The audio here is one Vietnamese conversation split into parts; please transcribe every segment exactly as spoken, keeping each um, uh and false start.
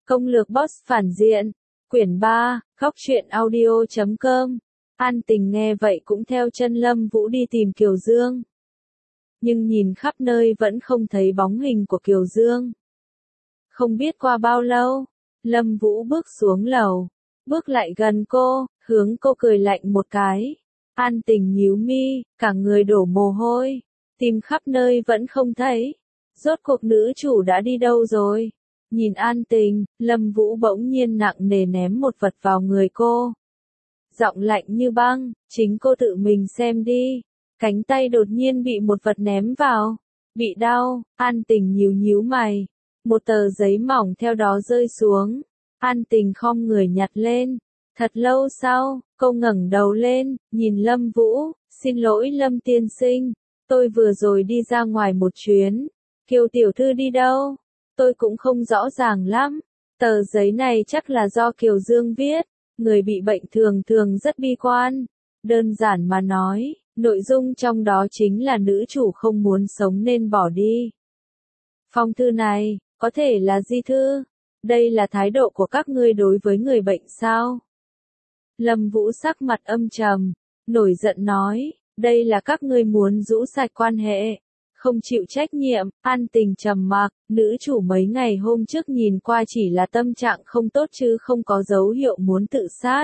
Công lược boss phản diện. Quyển ba, góc truyện audio chấm com. An Tình nghe vậy cũng theo chân Lâm Vũ đi tìm Kiều Dương. Nhưng nhìn khắp nơi vẫn không thấy bóng hình của Kiều Dương. Không biết qua bao lâu, Lâm Vũ bước xuống lầu, bước lại gần cô, hướng cô cười lạnh một cái. An Tình nhíu mi, cả người đổ mồ hôi, tìm khắp nơi vẫn không thấy. Rốt cuộc nữ chủ đã đi đâu rồi? Nhìn An Tình, Lâm Vũ bỗng nhiên nặng nề ném một vật vào người cô. Giọng lạnh như băng, chính cô tự mình xem đi. Cánh tay đột nhiên bị một vật ném vào. Bị đau, An Tình nhíu nhíu mày. Một tờ giấy mỏng theo đó rơi xuống. An Tình khom người nhặt lên. Thật lâu sau, cô ngẩng đầu lên, nhìn Lâm Vũ, xin lỗi Lâm tiên sinh, tôi vừa rồi đi ra ngoài một chuyến. Kiều tiểu thư đi đâu? Tôi cũng không rõ ràng lắm. Tờ giấy này chắc là do Kiều Dương viết. Người bị bệnh thường thường rất bi quan. Đơn giản mà nói, nội dung trong đó chính là nữ chủ không muốn sống nên bỏ đi. Phong thư này, có thể là di thư. Đây là thái độ của các ngươi đối với người bệnh sao? Lâm Vũ sắc mặt âm trầm, nổi giận nói, đây là các ngươi muốn rũ sạch quan hệ. Không chịu trách nhiệm. An Tình trầm mặc, nữ chủ mấy ngày hôm trước nhìn qua chỉ là tâm trạng không tốt chứ không có dấu hiệu muốn tự sát.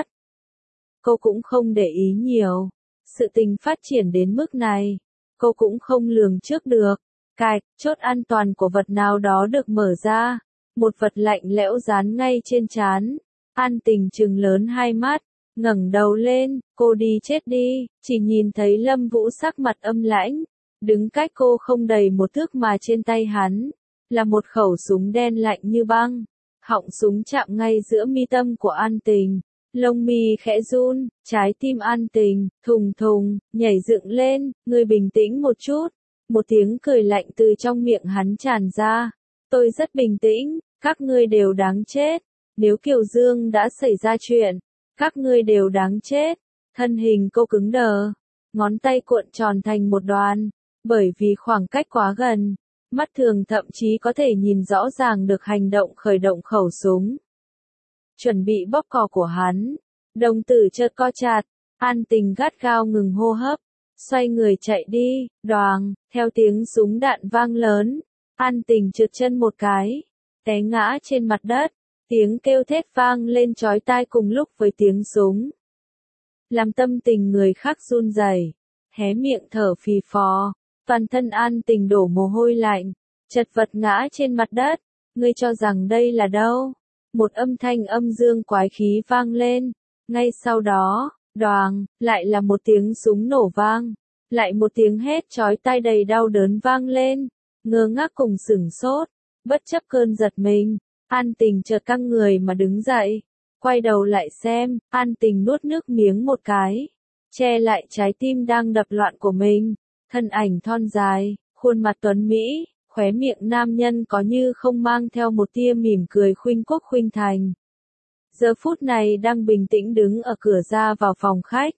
Cô cũng không để ý nhiều. Sự tình phát triển đến mức này, cô cũng không lường trước được. Cạch, chốt an toàn của vật nào đó được mở ra. Một vật lạnh lẽo dán ngay trên trán. An Tình trừng lớn hai mắt, ngẩng đầu lên, cô đi chết đi, chỉ nhìn thấy Lâm Vũ sắc mặt âm lãnh. Đứng cách cô không đầy một thước mà trên tay hắn, là một khẩu súng đen lạnh như băng. Họng súng chạm ngay giữa mi tâm của An Tình. Lông mi khẽ run, trái tim An Tình, thùng thùng, nhảy dựng lên, ngươi bình tĩnh một chút. Một tiếng cười lạnh từ trong miệng hắn tràn ra. Tôi rất bình tĩnh, các ngươi đều đáng chết. Nếu Kiều Dương đã xảy ra chuyện, các ngươi đều đáng chết. Thân hình cô cứng đờ, ngón tay cuộn tròn thành một đoàn. Bởi vì khoảng cách quá gần, mắt thường thậm chí có thể nhìn rõ ràng được hành động khởi động khẩu súng. Chuẩn bị bóp cò của hắn, đồng tử chợt co chặt, An Tình gắt gao ngừng hô hấp, xoay người chạy đi, đoàng, theo tiếng súng đạn vang lớn, An Tình trượt chân một cái, té ngã trên mặt đất, tiếng kêu thét vang lên chói tai cùng lúc với tiếng súng. Làm tâm tình người khác run rẩy, hé miệng thở phì phò. Toàn thân An Tình đổ mồ hôi lạnh, chật vật ngã trên mặt đất. Ngươi cho rằng đây là đâu? Một âm thanh âm dương quái khí vang lên. Ngay sau đó, đoàng, lại là một tiếng súng nổ vang. Lại một tiếng hét chói tai đầy đau đớn vang lên. Ngơ ngác cùng sửng sốt, bất chấp cơn giật mình, An Tình chợt căng người mà đứng dậy. Quay đầu lại xem, An Tình nuốt nước miếng một cái, che lại trái tim đang đập loạn của mình. Thân ảnh thon dài, khuôn mặt tuấn mỹ, khóe miệng nam nhân có như không mang theo một tia mỉm cười khuynh quốc khuynh thành. Giờ phút này đang bình tĩnh đứng ở cửa ra vào phòng khách.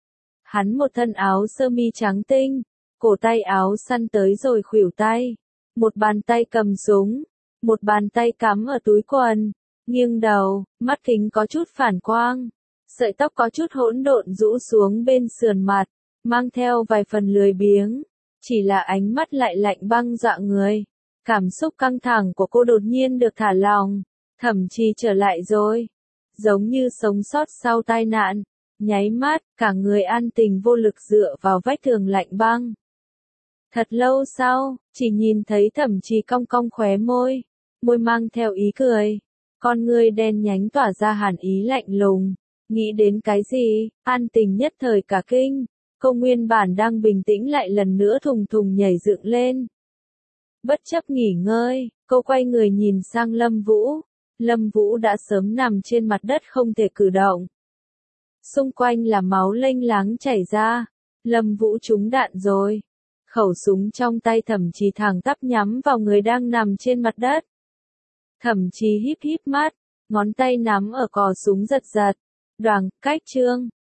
Hắn một thân áo sơ mi trắng tinh, cổ tay áo săn tới rồi khuỷu tay. Một bàn tay cầm súng, một bàn tay cắm ở túi quần, nghiêng đầu, mắt kính có chút phản quang. Sợi tóc có chút hỗn độn rũ xuống bên sườn mặt. Mang theo vài phần lười biếng, chỉ là ánh mắt lại lạnh băng dọa người. Cảm xúc căng thẳng của cô đột nhiên được thả lỏng, thậm chí trở lại rồi. Giống như sống sót sau tai nạn, nháy mắt, cả người An Tình vô lực dựa vào vách tường lạnh băng. Thật lâu sau, chỉ nhìn thấy thậm chí cong cong khóe môi, môi mang theo ý cười. Con ngươi đen nhánh tỏa ra hàn ý lạnh lùng. Nghĩ đến cái gì, An Tình nhất thời cả kinh. Cô nguyên bản đang bình tĩnh lại lần nữa thùng thùng nhảy dựng lên. Bất chấp nghỉ ngơi, cô quay người nhìn sang Lâm Vũ. Lâm Vũ đã sớm nằm trên mặt đất không thể cử động. Xung quanh là máu lênh láng chảy ra. Lâm Vũ trúng đạn rồi. Khẩu súng trong tay thậm chí thẳng tắp nhắm vào người đang nằm trên mặt đất. Thậm chí híp híp mắt, ngón tay nắm ở cò súng giật giật. Đoàng, cách trương,